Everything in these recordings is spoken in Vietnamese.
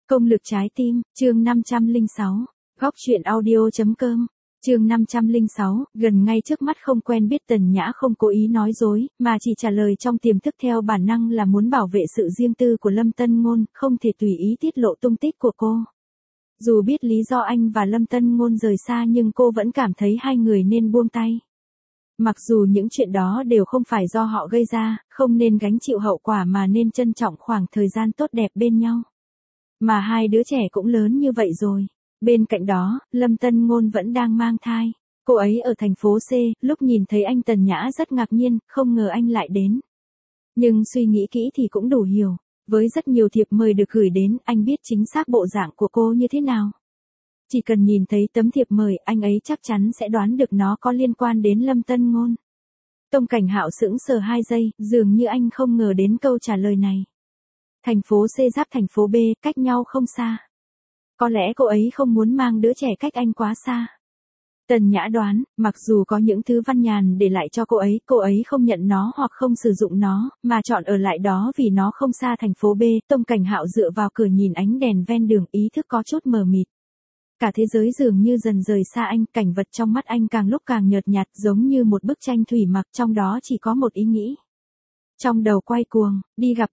Công lực trái tim, chương 506, góc truyện audio.com, chương 506, gần ngay trước mắt không quen biết Tần Nhã không cố ý nói dối, mà chỉ trả lời trong tiềm thức theo bản năng là muốn bảo vệ sự riêng tư của Lâm Tân Ngôn, không thể tùy ý tiết lộ tung tích của cô. Dù biết lý do anh và Lâm Tân Ngôn rời xa nhưng cô vẫn cảm thấy hai người nên buông tay. Mặc dù những chuyện đó đều không phải do họ gây ra, không nên gánh chịu hậu quả mà nên trân trọng khoảng thời gian tốt đẹp bên nhau. Mà hai đứa trẻ cũng lớn như vậy rồi. Bên cạnh đó, Lâm Tân Ngôn vẫn đang mang thai. Cô ấy ở thành phố C, lúc nhìn thấy anh Tần Nhã rất ngạc nhiên, không ngờ anh lại đến. Nhưng suy nghĩ kỹ thì cũng đủ hiểu. Với rất nhiều thiệp mời được gửi đến, anh biết chính xác bộ dạng của cô như thế nào. Chỉ cần nhìn thấy tấm thiệp mời, anh ấy chắc chắn sẽ đoán được nó có liên quan đến Lâm Tân Ngôn. Tông Cảnh Hạo sững sờ 2 giây, dường như anh không ngờ đến câu trả lời này. Thành phố C giáp thành phố B, cách nhau không xa. Có lẽ cô ấy không muốn mang đứa trẻ cách anh quá xa. Tần Nhã đoán, mặc dù có những thứ văn nhàn để lại cho cô ấy không nhận nó hoặc không sử dụng nó, mà chọn ở lại đó vì nó không xa thành phố B. Tông Cảnh Hạo dựa vào cửa nhìn ánh đèn ven đường, ý thức có chút mờ mịt. Cả thế giới dường như dần rời xa anh, cảnh vật trong mắt anh càng lúc càng nhợt nhạt, giống như một bức tranh thủy mặc, trong đó chỉ có một ý nghĩ. Trong đầu quay cuồng, đi gặp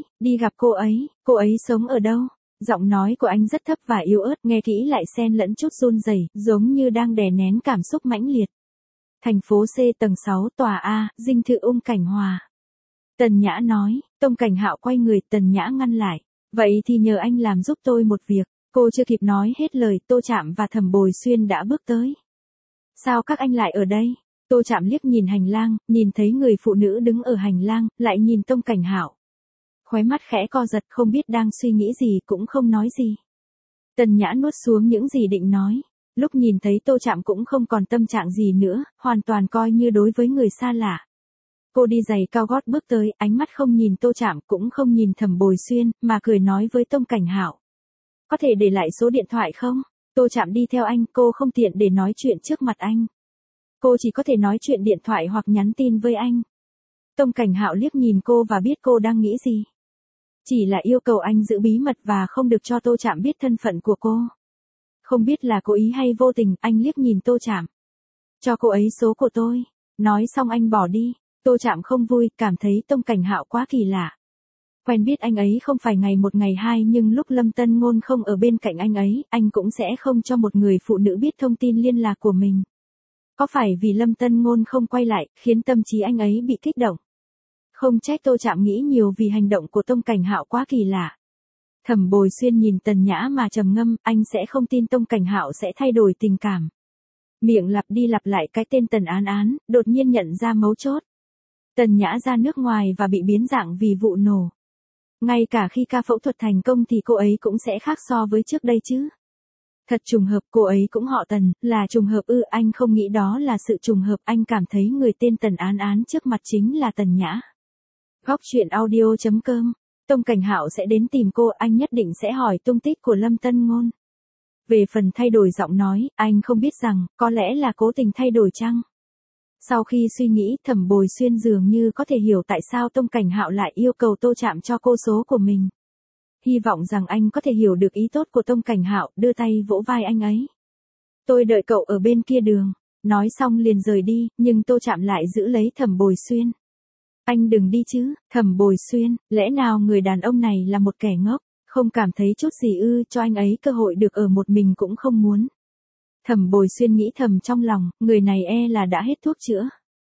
cô ấy sống ở đâu? Giọng nói của anh rất thấp và yếu ớt, nghe kỹ lại xen lẫn chút run rẩy, giống như đang đè nén cảm xúc mãnh liệt. Thành phố C tầng 6 tòa A, dinh thự Cảnh Hòa. Tần Nhã nói. Tông Cảnh Hạo quay người, Tần Nhã ngăn lại. Vậy thì nhờ anh làm giúp tôi một việc. Cô chưa kịp nói hết lời, Tô Trạm và Thẩm Bồi Xuyên đã bước tới. Sao các anh lại ở đây? Tô Trạm liếc nhìn hành lang, nhìn thấy người phụ nữ đứng ở hành lang, lại nhìn Tông Cảnh Hạo. Khóe mắt khẽ co giật, không biết đang suy nghĩ gì, cũng không nói gì. Tần Nhã nuốt xuống những gì định nói. Lúc nhìn thấy Tô Trạm cũng không còn tâm trạng gì nữa, hoàn toàn coi như đối với người xa lạ. Cô đi giày cao gót bước tới, ánh mắt không nhìn Tô Trạm cũng không nhìn Thẩm Bồi Xuyên, mà cười nói với Tông Cảnh Hạo. Có thể để lại số điện thoại không? Tô Trạm đi theo anh, cô không tiện để nói chuyện trước mặt anh. Cô chỉ có thể nói chuyện điện thoại hoặc nhắn tin với anh. Tông Cảnh Hạo liếc nhìn cô và biết cô đang nghĩ gì. Chỉ là yêu cầu anh giữ bí mật và không được cho Tô Trạm biết thân phận của cô. Không biết là cố ý hay vô tình, anh liếc nhìn Tô Trạm. Cho cô ấy số của tôi. Nói xong anh bỏ đi. Tô Trạm không vui, cảm thấy Tông Cảnh Hạo quá kỳ lạ. Quen biết anh ấy không phải ngày một ngày hai, nhưng lúc Lâm Tân Ngôn không ở bên cạnh anh ấy, anh cũng sẽ không cho một người phụ nữ biết thông tin liên lạc của mình. Có phải vì Lâm Tân Ngôn không quay lại, khiến tâm trí anh ấy bị kích động? Không trách Tô Trạm nghĩ nhiều vì hành động của Tông Cảnh Hạo quá kỳ lạ. Thẩm Bồi Xuyên nhìn Tần Nhã mà trầm ngâm, anh sẽ không tin Tông Cảnh Hạo sẽ thay đổi tình cảm. Miệng lặp đi lặp lại cái tên Tần Án Án, đột nhiên nhận ra mấu chốt. Tần Nhã ra nước ngoài và bị biến dạng vì vụ nổ. Ngay cả khi ca phẫu thuật thành công thì cô ấy cũng sẽ khác so với trước đây chứ. Thật trùng hợp, cô ấy cũng họ Tần, là trùng hợp ư? Anh không nghĩ đó là sự trùng hợp, anh cảm thấy người tên Tần Án Án trước mặt chính là Tần Nhã. Góc truyện audio.com, Tông Cảnh Hạo sẽ đến tìm cô, anh nhất định sẽ hỏi tung tích của Lâm Tân Ngôn. Về phần thay đổi giọng nói, anh không biết rằng, có lẽ là cố tình thay đổi chăng? Sau khi suy nghĩ, Thẩm Bồi Xuyên dường như có thể hiểu tại sao Tông Cảnh Hạo lại yêu cầu Tô Trạm cho cô số của mình. Hy vọng rằng anh có thể hiểu được ý tốt của Tông Cảnh Hạo, đưa tay vỗ vai anh ấy. Tôi đợi cậu ở bên kia đường. Nói xong liền rời đi, nhưng Tô Trạm lại giữ lấy Thẩm Bồi Xuyên. Anh đừng đi chứ, Thẩm Bồi Xuyên, lẽ nào người đàn ông này là một kẻ ngốc, không cảm thấy chút gì ư? Cho anh ấy cơ hội được ở một mình cũng không muốn. Thẩm Bồi Xuyên nghĩ thầm trong lòng, người này là đã hết thuốc chữa.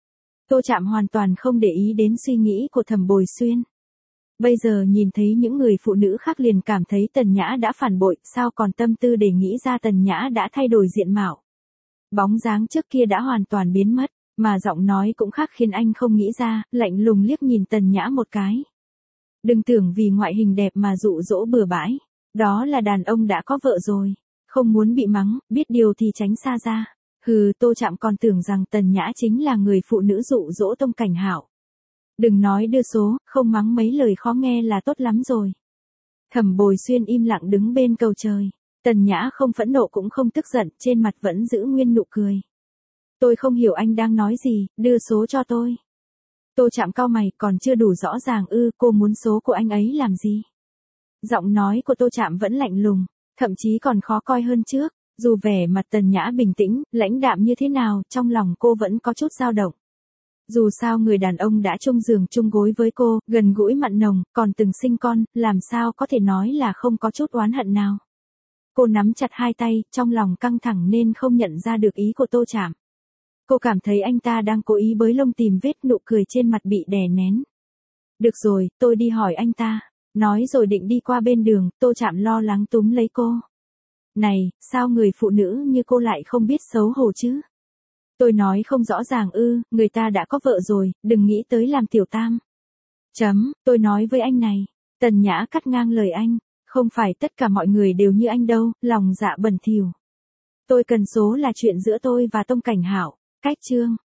Tô Trạm hoàn toàn không để ý đến suy nghĩ của Thẩm Bồi Xuyên. Bây giờ nhìn thấy những người phụ nữ khác liền cảm thấy Tần Nhã đã phản bội, sao còn tâm tư để nghĩ ra Tần Nhã đã thay đổi diện mạo. Bóng dáng trước kia đã hoàn toàn biến mất, mà giọng nói cũng khác khiến anh không nghĩ ra, lạnh lùng liếc nhìn Tần Nhã một cái. Đừng tưởng vì ngoại hình đẹp mà dụ dỗ bừa bãi, đó là đàn ông đã có vợ rồi. Không muốn bị mắng, biết điều thì tránh xa ra. Hừ, Tô Trạm còn tưởng rằng Tần Nhã chính là người phụ nữ dụ dỗ Tông Cảnh Hạo. Đừng nói đưa số, không mắng mấy lời khó nghe là tốt lắm rồi. Thẩm Bồi Xuyên im lặng đứng bên cầu trời. Tần Nhã không phẫn nộ cũng không tức giận, trên mặt vẫn giữ nguyên nụ cười. Tôi không hiểu anh đang nói gì, đưa số cho tôi. Tô Trạm cau mày, còn chưa đủ rõ ràng ư? Cô muốn số của anh ấy làm gì? Giọng nói của Tô Trạm vẫn lạnh lùng, thậm chí còn khó coi hơn trước. Dù vẻ mặt Tần Nhã bình tĩnh, lãnh đạm như thế nào, trong lòng cô vẫn có chút dao động. Dù sao người đàn ông đã chung giường chung gối với cô, gần gũi mặn nồng, còn từng sinh con, làm sao có thể nói là không có chút oán hận nào. Cô nắm chặt hai tay, trong lòng căng thẳng nên không nhận ra được ý của Tô Trạm. Cô cảm thấy anh ta đang cố ý bới lông tìm vết, nụ cười trên mặt bị đè nén. Được rồi, tôi đi hỏi anh ta. Nói rồi định đi qua bên đường, Tô Trạm lo lắng túm lấy cô. Này, sao người phụ nữ như cô lại không biết xấu hổ chứ? Tôi nói không rõ ràng ư, người ta đã có vợ rồi, đừng nghĩ tới làm tiểu tam. Tôi nói với anh này. Tần Nhã cắt ngang lời anh. Không phải tất cả mọi người đều như anh đâu, lòng dạ bẩn thỉu. Tôi cần số là chuyện giữa tôi và Tông Cảnh Hạo. Cách chương